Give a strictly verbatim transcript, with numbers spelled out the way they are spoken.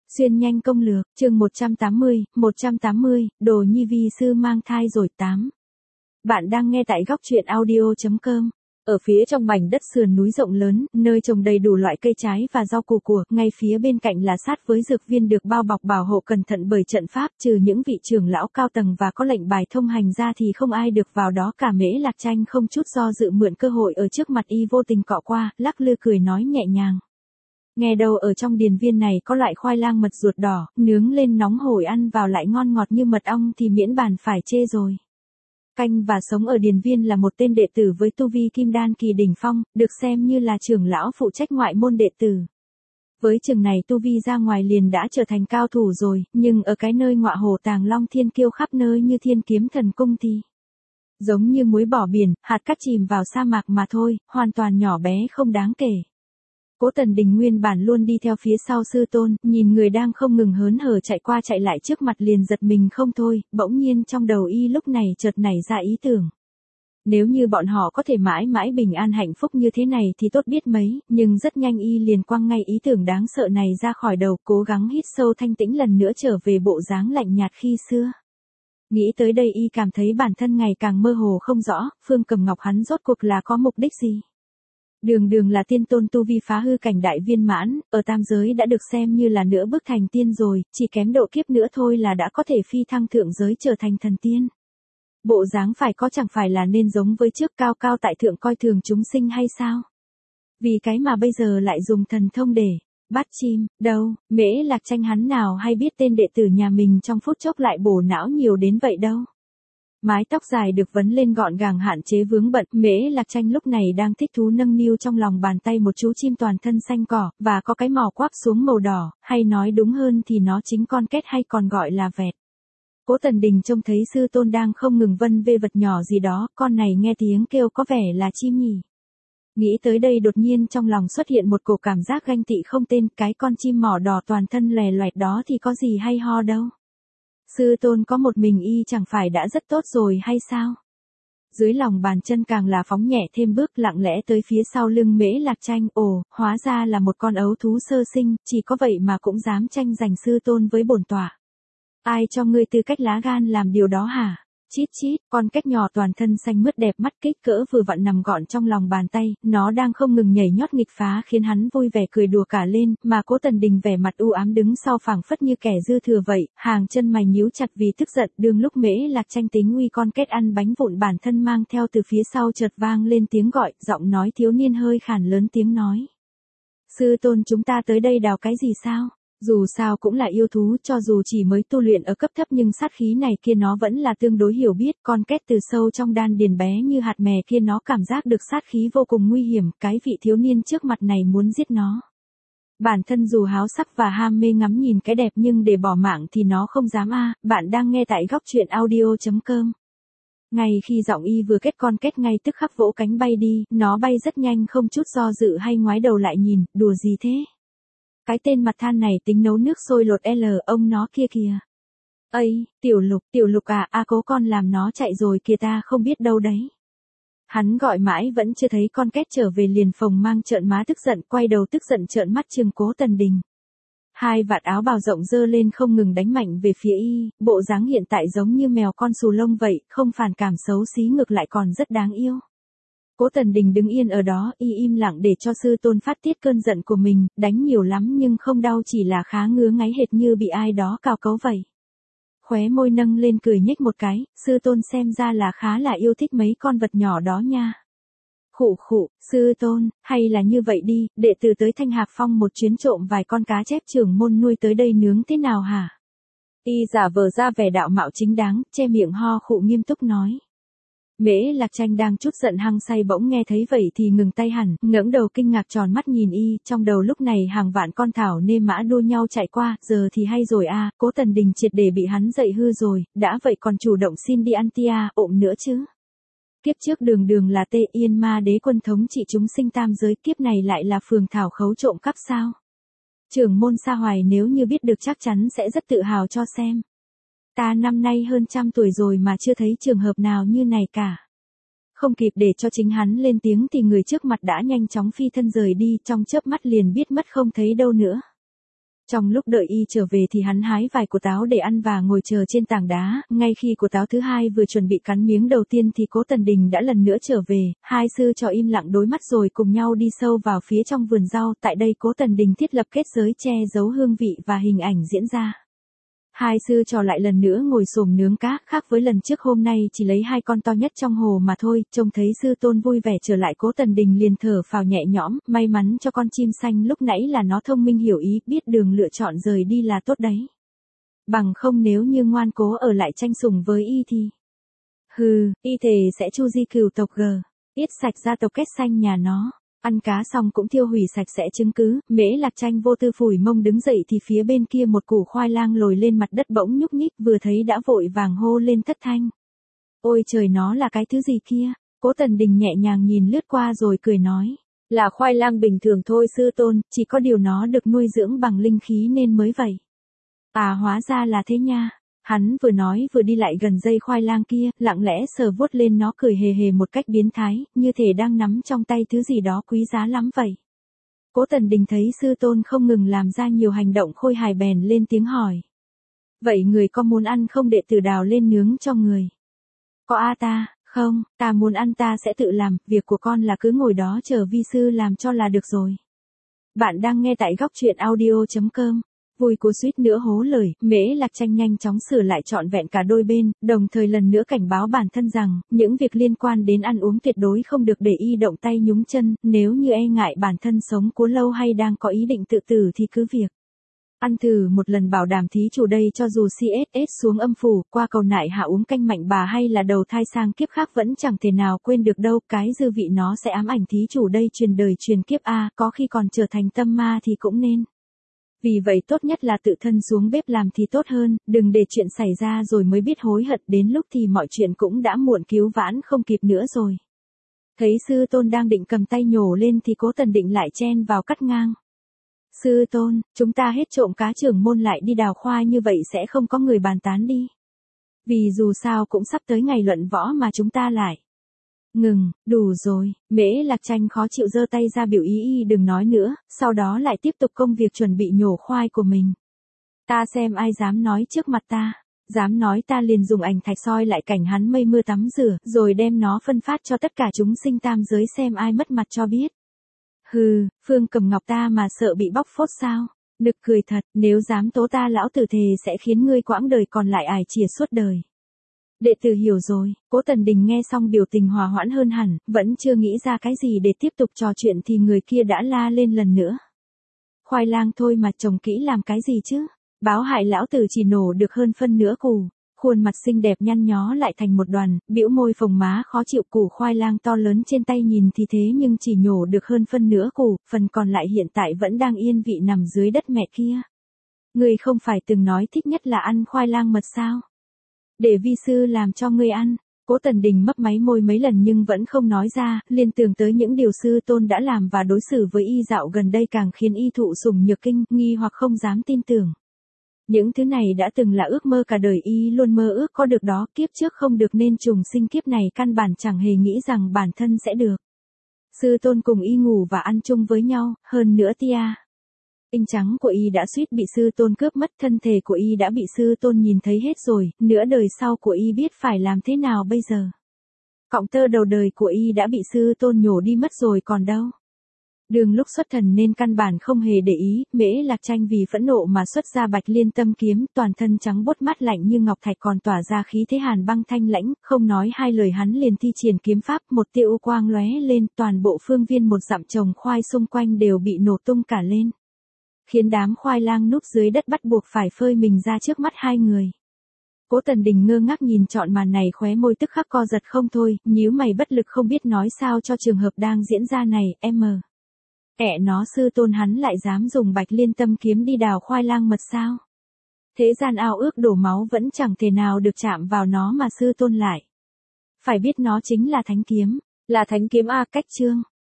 Xuyên nhanh công lược, chương một trăm tám mươi, một trăm tám mươi, Đồ Nhi vi sư mang thai rồi tám. Bạn đang nghe tại góc truyện audio chấm com. Ở phía trong mảnh đất sườn núi rộng lớn, nơi trồng đầy đủ loại cây trái và rau củ của, ngay phía bên cạnh là sát với dược viên được bao bọc bảo hộ cẩn thận bởi trận pháp, trừ những vị trưởng lão cao tầng và có lệnh bài thông hành ra thì không ai được vào đó cả. Mễ Lạc Tranh không chút do dự mượn cơ hội ở trước mặt y vô tình cọ qua, lắc lư cười nói nhẹ nhàng. Nghe đâu ở trong điền viên này có loại khoai lang mật ruột đỏ, nướng lên nóng hổi ăn vào lại ngon ngọt như mật ong thì miễn bàn phải chê rồi. Canh và sống ở điền viên là một tên đệ tử với tu vi kim đan kỳ đỉnh phong, được xem như là trưởng lão phụ trách ngoại môn đệ tử. Với chừng này tu vi ra ngoài liền đã trở thành cao thủ rồi, nhưng ở cái nơi ngọa hổ tàng long thiên kiêu khắp nơi như thiên kiếm thần cung thì giống như muối bỏ biển, hạt cát chìm vào sa mạc mà thôi, hoàn toàn nhỏ bé không đáng kể. Cố Tần Đình nguyên bản luôn đi theo phía sau sư tôn, nhìn người đang không ngừng hớn hở chạy qua chạy lại trước mặt liền giật mình không thôi, bỗng nhiên trong đầu y lúc này chợt nảy ra ý tưởng. Nếu như bọn họ có thể mãi mãi bình an hạnh phúc như thế này thì tốt biết mấy, nhưng rất nhanh y liền quăng ngay ý tưởng đáng sợ này ra khỏi đầu, cố gắng hít sâu thanh tĩnh lần nữa trở về bộ dáng lạnh nhạt khi xưa. Nghĩ tới đây y cảm thấy bản thân ngày càng mơ hồ không rõ, Phương Cầm Ngọc hắn rốt cuộc là có mục đích gì? Đường đường là tiên tôn tu vi phá hư cảnh đại viên mãn, ở tam giới đã được xem như là nửa bước thành tiên rồi, chỉ kém độ kiếp nữa thôi là đã có thể phi thăng thượng giới trở thành thần tiên. Bộ dáng phải có chẳng phải là nên giống với trước cao cao tại thượng coi thường chúng sinh hay sao? Vì cái mà bây giờ lại dùng thần thông để bắt chim, đâu, Mễ Lạc Tranh hắn nào hay biết tên đệ tử nhà mình trong phút chốc lại bổ não nhiều đến vậy đâu. Mái tóc dài được vấn lên gọn gàng hạn chế vướng bận, Mễ Lạc Tranh lúc này đang thích thú nâng niu trong lòng bàn tay một chú chim toàn thân xanh cỏ, và có cái mỏ quắp xuống màu đỏ, hay nói đúng hơn thì nó chính con két hay còn gọi là vẹt. Cố Tần Đình trông thấy sư tôn đang không ngừng vân vê vật nhỏ gì đó, con này nghe tiếng kêu có vẻ là chim nhỉ. Nghĩ tới đây đột nhiên trong lòng xuất hiện một cổ cảm giác ganh tị không tên, cái con chim mỏ đỏ toàn thân lòe loẹt đó thì có gì hay ho đâu. Sư tôn có một mình y chẳng phải đã rất tốt rồi hay sao? Dưới lòng bàn chân càng là phóng nhẹ thêm bước lặng lẽ tới phía sau lưng Mễ Lạc Tranh, ồ, hóa ra là một con ấu thú sơ sinh, chỉ có vậy mà cũng dám tranh giành sư tôn với bổn tọa. Ai cho ngươi tư cách lá gan làm điều đó hả? Chít chít, con cách nhỏ toàn thân xanh mướt đẹp mắt kích cỡ vừa vặn nằm gọn trong lòng bàn tay, nó đang không ngừng nhảy nhót nghịch phá khiến hắn vui vẻ cười đùa cả lên, mà Cố Tần Đình vẻ mặt u ám đứng sau phảng phất như kẻ dư thừa vậy, hàng chân mày nhíu chặt vì tức giận. Đường lúc Mễ Lạc Tranh tính uy con kết ăn bánh vụn bản thân mang theo từ phía sau chợt vang lên tiếng gọi, giọng nói thiếu niên hơi khàn lớn tiếng nói. Sư tôn chúng ta tới đây đào cái gì sao? Dù sao cũng là yêu thú, cho dù chỉ mới tu luyện ở cấp thấp nhưng sát khí này kia nó vẫn là tương đối hiểu biết, con két từ sâu trong đan điền bé như hạt mè kia nó cảm giác được sát khí vô cùng nguy hiểm, cái vị thiếu niên trước mặt này muốn giết nó. Bản thân dù háo sắc và ham mê ngắm nhìn cái đẹp nhưng để bỏ mạng thì nó không dám a. Bạn đang nghe tại góc truyện audio chấm com. Ngay khi giọng y vừa kết con két ngay tức khắc vỗ cánh bay đi, nó bay rất nhanh không chút do dự hay ngoái đầu lại nhìn, đùa gì thế? Cái tên mặt than này tính nấu nước sôi lột L ông nó kia kìa. Ây, Tiểu Lục, Tiểu Lục à, a cố con làm nó chạy rồi kìa ta không biết đâu đấy. Hắn gọi mãi vẫn chưa thấy con két trở về liền phồng mang trợn má tức giận, quay đầu tức giận trợn mắt trừng Cố Tần Đình. Hai vạt áo bào rộng dơ lên không ngừng đánh mạnh về phía y, bộ dáng hiện tại giống như mèo con xù lông vậy, không phản cảm xấu xí ngược lại còn rất đáng yêu. Cố Tần Đình đứng yên ở đó, y im lặng để cho sư tôn phát tiết cơn giận của mình, đánh nhiều lắm nhưng không đau, chỉ là khá ngứa ngáy hệt như bị ai đó cào cấu vậy. Khóe môi nâng lên cười nhếch một cái, sư tôn xem ra là khá là yêu thích mấy con vật nhỏ đó nha. Khụ khụ, sư tôn, hay là như vậy đi, đệ tử tới Thanh Hạc Phong một chuyến trộm vài con cá chép trưởng môn nuôi tới đây nướng thế nào hả? Y giả vờ ra vẻ đạo mạo chính đáng, che miệng ho khụ nghiêm túc nói. Mễ Lạc Tranh đang chút giận hăng say bỗng nghe thấy vậy thì ngừng tay hẳn, ngẩng đầu kinh ngạc tròn mắt nhìn y, trong đầu lúc này hàng vạn con thảo nê mã đua nhau chạy qua, giờ thì hay rồi a, Cố Tần Đình triệt để bị hắn dạy hư rồi, đã vậy còn chủ động xin đi ăn tia, ộm nữa chứ. Kiếp trước đường đường là Tê Yên Ma Đế quân thống trị chúng sinh tam giới, kiếp này lại là phường thảo khấu trộm cắp sao? Trưởng môn Sa Hoài nếu như biết được chắc chắn sẽ rất tự hào cho xem. Ta năm nay hơn trăm tuổi rồi mà chưa thấy trường hợp nào như này cả. Không kịp để cho chính hắn lên tiếng thì người trước mặt đã nhanh chóng phi thân rời đi, trong chớp mắt liền biết mất không thấy đâu nữa. Trong lúc đợi y trở về thì hắn hái vài củ táo để ăn và ngồi chờ trên tảng đá, ngay khi củ táo thứ hai vừa chuẩn bị cắn miếng đầu tiên thì Cố Tần Đình đã lần nữa trở về, hai sư trò im lặng đối mắt rồi cùng nhau đi sâu vào phía trong vườn rau, tại đây Cố Tần Đình thiết lập kết giới che giấu hương vị và hình ảnh diễn ra. Hai sư trò lại lần nữa ngồi xổm nướng cá, khác với lần trước hôm nay chỉ lấy hai con to nhất trong hồ mà thôi, trông thấy sư tôn vui vẻ trở lại Cố Tần Đình liền thở phào nhẹ nhõm, may mắn cho con chim xanh lúc nãy là nó thông minh hiểu ý, biết đường lựa chọn rời đi là tốt đấy. Bằng không nếu như ngoan cố ở lại tranh sủng với y thì... Hừ, y thề sẽ chu di cửu tộc g, yết sạch gia tộc kết xanh nhà nó. Ăn cá xong cũng thiêu hủy sạch sẽ chứng cứ, Mễ Lạc Tranh vô tư phủi mông đứng dậy thì phía bên kia một củ khoai lang lồi lên mặt đất bỗng nhúc nhích, vừa thấy đã vội vàng hô lên thất thanh. Ôi trời, nó là cái thứ gì kia? Cố Tần Đình nhẹ nhàng nhìn lướt qua rồi cười nói. Là khoai lang bình thường thôi sư tôn, chỉ có điều nó được nuôi dưỡng bằng linh khí nên mới vậy. À hóa ra là thế nha. Hắn vừa nói vừa đi lại gần dây khoai lang kia, lặng lẽ sờ vuốt lên nó cười hề hề một cách biến thái, như thể đang nắm trong tay thứ gì đó quý giá lắm vậy. Cố Tần Đình thấy sư tôn không ngừng làm ra nhiều hành động khôi hài bèn lên tiếng hỏi. Vậy người có muốn ăn không, đệ tử đào lên nướng cho người? Có a ta, không, ta muốn ăn ta sẽ tự làm, việc của con là cứ ngồi đó chờ vi sư làm cho là được rồi. Bạn đang nghe tại góc truyện audio chấm com. Vui của suýt nữa hố lời, Mễ Lạc Tranh nhanh chóng sửa lại trọn vẹn cả đôi bên, đồng thời lần nữa cảnh báo bản thân rằng, những việc liên quan đến ăn uống tuyệt đối không được để y động tay nhúng chân, nếu như e ngại bản thân sống quá lâu hay đang có ý định tự tử thì cứ việc. Ăn thử một lần bảo đảm thí chủ đây cho dù xê ét ét xuống âm phủ, qua cầu nại hạ uống canh mạnh bà hay là đầu thai sang kiếp khác vẫn chẳng thể nào quên được đâu, cái dư vị nó sẽ ám ảnh thí chủ đây truyền đời truyền kiếp a, có khi còn trở thành tâm ma thì cũng nên. Vì vậy tốt nhất là tự thân xuống bếp làm thì tốt hơn, đừng để chuyện xảy ra rồi mới biết hối hận, đến lúc thì mọi chuyện cũng đã muộn cứu vãn không kịp nữa rồi. Thấy sư tôn đang định cầm tay nhổ lên thì Cố Tần Định lại chen vào cắt ngang. Sư tôn, chúng ta hết trộm cá trưởng môn lại đi đào khoai như vậy sẽ không có người bàn tán đi. Vì dù sao cũng sắp tới ngày luận võ mà chúng ta lại. Ngừng, đủ rồi, Mễ Lạc Tranh khó chịu giơ tay ra biểu ý y đừng nói nữa, sau đó lại tiếp tục công việc chuẩn bị nhổ khoai của mình. Ta xem ai dám nói trước mặt ta, dám nói ta liền dùng ảnh thạch soi lại cảnh hắn mây mưa tắm rửa, rồi đem nó phân phát cho tất cả chúng sinh tam giới xem ai mất mặt cho biết. Hừ, Phương Cầm Ngọc ta mà sợ bị bóc phốt sao? Nực cười thật, nếu dám tố ta lão tử thề sẽ khiến ngươi quãng đời còn lại ải chìa suốt đời. Đệ tử hiểu rồi, Cố Tần Đình nghe xong biểu tình hòa hoãn hơn hẳn, vẫn chưa nghĩ ra cái gì để tiếp tục trò chuyện thì người kia đã la lên lần nữa. Khoai lang thôi mà trồng kỹ làm cái gì chứ? Báo hại lão tử chỉ nổ được hơn phân nửa củ. Khuôn mặt xinh đẹp nhăn nhó lại thành một đoàn, bĩu môi phồng má khó chịu, củ khoai lang to lớn trên tay nhìn thì thế nhưng chỉ nhổ được hơn phân nửa củ, phần còn lại hiện tại vẫn đang yên vị nằm dưới đất mẹ kia. Ngươi không phải từng nói thích nhất là ăn khoai lang mật sao? Để vi sư làm cho ngươi ăn. Cố Tần Đình mấp máy môi mấy lần nhưng vẫn không nói ra, liên tưởng tới những điều sư tôn đã làm và đối xử với y dạo gần đây càng khiến y thụ sủng nhược kinh, nghi hoặc không dám tin tưởng. Những thứ này đã từng là ước mơ cả đời y luôn mơ ước có được đó, kiếp trước không được nên trùng sinh kiếp này căn bản chẳng hề nghĩ rằng bản thân sẽ được. Sư tôn cùng y ngủ và ăn chung với nhau, hơn nữa tia. Tinh trắng của y đã suýt bị sư tôn cướp mất, thân thể của y đã bị sư tôn nhìn thấy hết rồi, nửa đời sau của y biết phải làm thế nào bây giờ. Cọng tơ đầu đời của y đã bị sư tôn nhổ đi mất rồi còn đâu. Đường lúc xuất thần nên căn bản không hề để ý, Mễ Lạc Tranh vì phẫn nộ mà xuất ra Bạch Liên Tâm kiếm, toàn thân trắng bốt mắt lạnh như ngọc thạch còn tỏa ra khí thế hàn băng thanh lãnh, không nói hai lời hắn liền thi triển kiếm pháp, một tia u quang lóe lên, toàn bộ phương viên một dặm trồng khoai xung quanh đều bị nổ tung cả lên. Khiến đám khoai lang núp dưới đất bắt buộc phải phơi mình ra trước mắt hai người. Cố Tần Đình ngơ ngác nhìn trọn màn này, khóe môi tức khắc co giật không thôi, nhíu mày bất lực không biết nói sao cho trường hợp đang diễn ra này, em mờ. Ẻ nó sư tôn hắn lại dám dùng Bạch Liên Tâm kiếm đi đào khoai lang mật sao? Thế gian ao ước đổ máu vẫn chẳng thể nào được chạm vào nó mà sư tôn lại. Phải biết nó chính là thánh kiếm, là thánh kiếm a, cách chương.